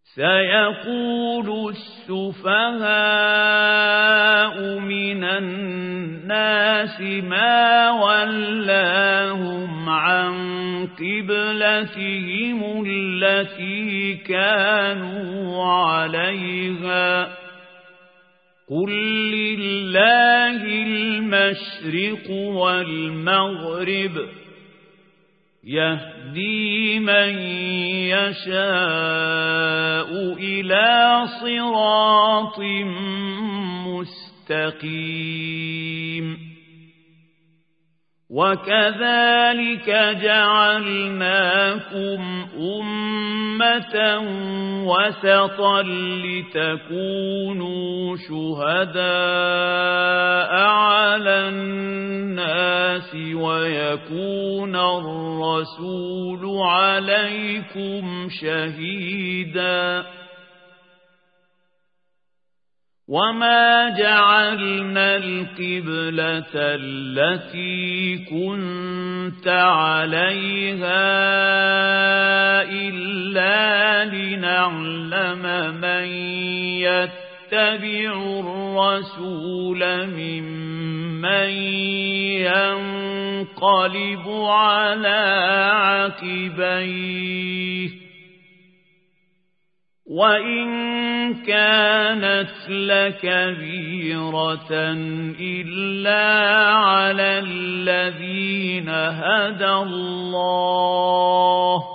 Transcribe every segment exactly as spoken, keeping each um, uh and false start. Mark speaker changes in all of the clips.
Speaker 1: سيقول السفهاء من الناس ما ولاهم عن قبلتهم التي كانوا عليها قل لله المشرق والمغرب يهدي من يشاء إلى صراط مستقيم وكذلك جعلناكم أمة وسطا لتكونوا شهداء على الناس ويكون الرسول عليكم شهيدا وما جعلنا القبلة التي كنت عليها إلا لنعلم من يتبع الرسول ممن ينقلب على عقبيه وإن كانت لكبيرة إلا على الذين هدى الله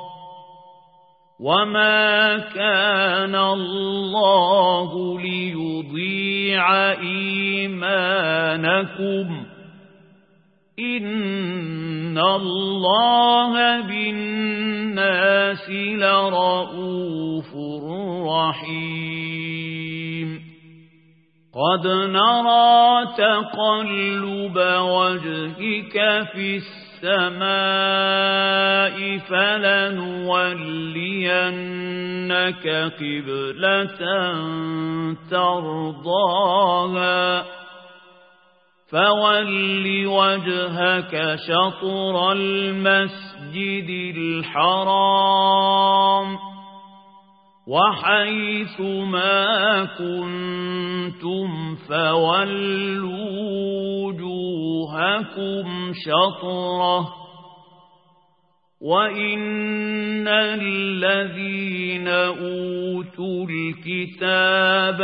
Speaker 1: وما كان الله ليضيع إيمانكم إن الله بالناس لرؤوف رحيم قد نرى تقلب وجهك في السماء فلنولينك قبلة ترضاها فول وجهك شطر المسجد الحرام وحيث ما كنتم فولوا وجوهكم شطره وإن الذين أوتوا الكتاب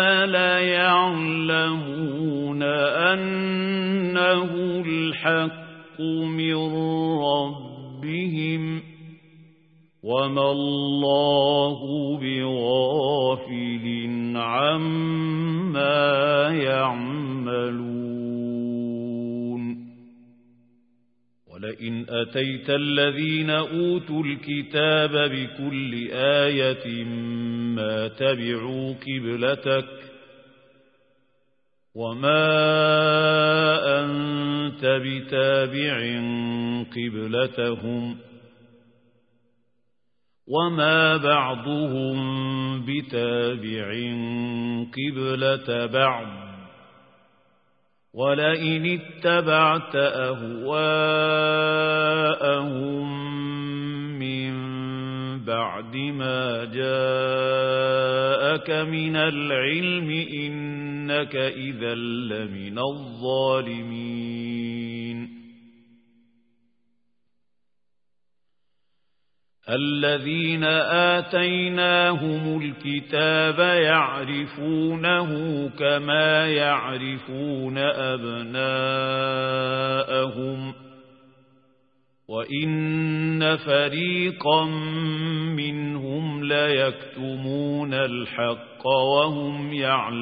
Speaker 1: ليعلمون أنه الحق من ربهم وما الله بغافل عما يعملون ولئن أتيت الذين أوتوا الكتاب بكل آية ما تبعوا قبلتك وما أنت بتابع قبلتهم وما بعضهم بتابع قبلة بعض ولئن اتبعت أهواءهم من بعد ما جاءك من العلم إنك إذا لمن الظالمين الذين آتيناهم الكتاب يعرفونه كما يعرفون أبناءهم وإن فريقا منهم ليكتمون الحق وهم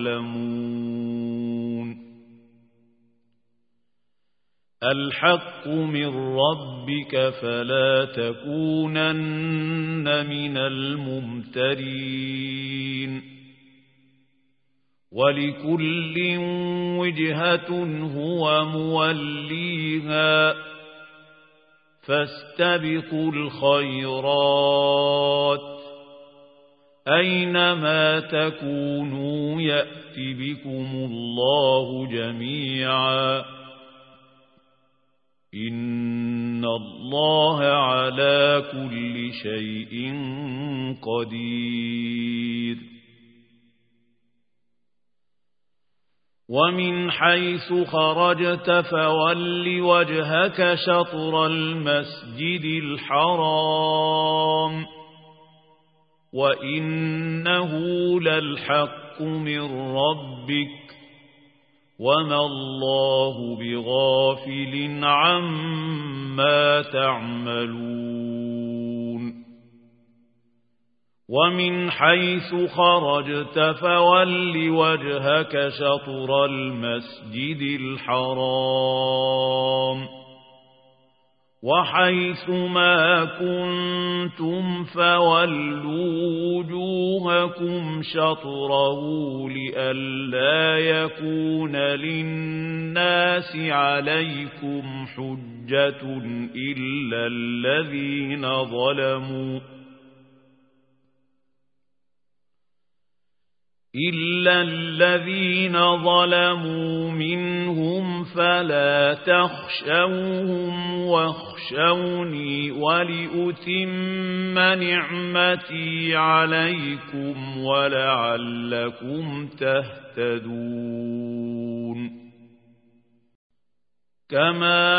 Speaker 1: يعلمون الحق من ربك فلا تكونن من الممترين ولكل وجهة هو موليها فاستبقوا الخيرات أينما تكونوا يأت بكم الله جميعا إن الله على كل شيء قدير ومن حيث خرجت فول وجهك شطر المسجد الحرام وإنه للحق من ربك وما الله بغافل عما تعملون ومن حيث خرجت فول وجهك شطر المسجد الحرام وحيث ما كنتم فولوا وجوهكم شطره لئلا يكون للناس عليكم حجة إلا الذين ظلموا إلا الذين ظلموا منهم فلا تخشوهم واخشوني ولأتم نعمتي عليكم ولعلكم تهتدون كما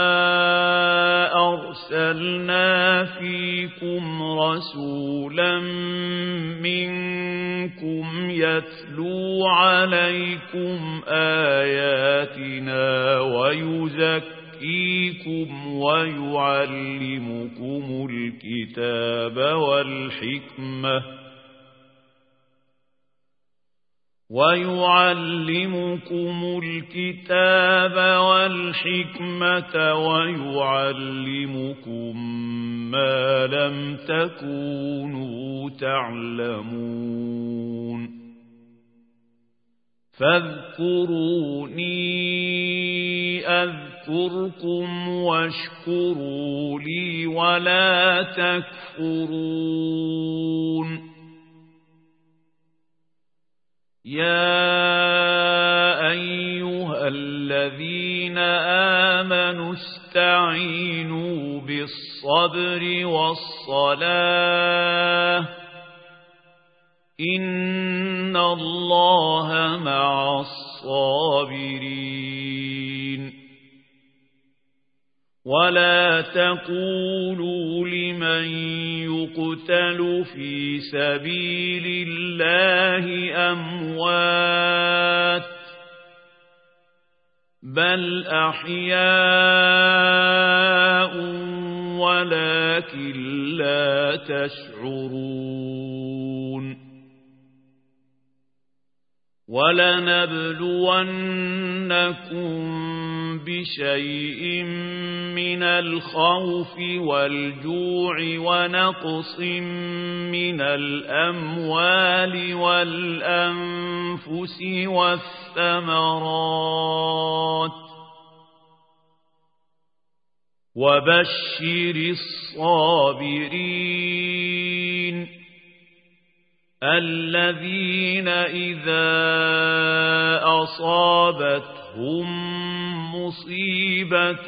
Speaker 1: أرسلنا فيكم رسولا منكم يتلو عليكم آياتنا ويزكيكم ويعلمكم الكتاب والحكمة ويعلمكم الكتاب والحكمة ويعلمكم ما لم تكونوا تعلمون فاذكروني أذكركم واشكروا لي ولا تكفرون يا أيها الذين آمنوا استعينوا بالصبر والصلاة إن الله مع الصابرين ولا تقولوا لمن يقتل في سبيل الله أموات بل أحياء ولكن لا تشعرون ولنبلونكم بشيء من الخوف والجوع ونقص من الأموال والأنفس والثمرات وبشر الصابرين الذين إذا أصابتهم مصيبة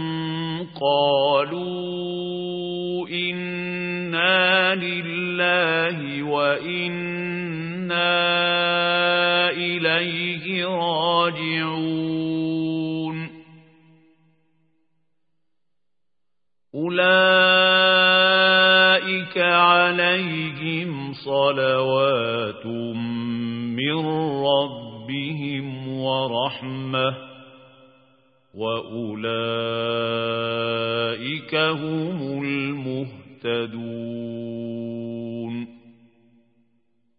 Speaker 1: قالوا إنا لله وإنا إليه راجعون أولئك عليهم صلوات من ربهم ورحمة وأولئك هم المهتدون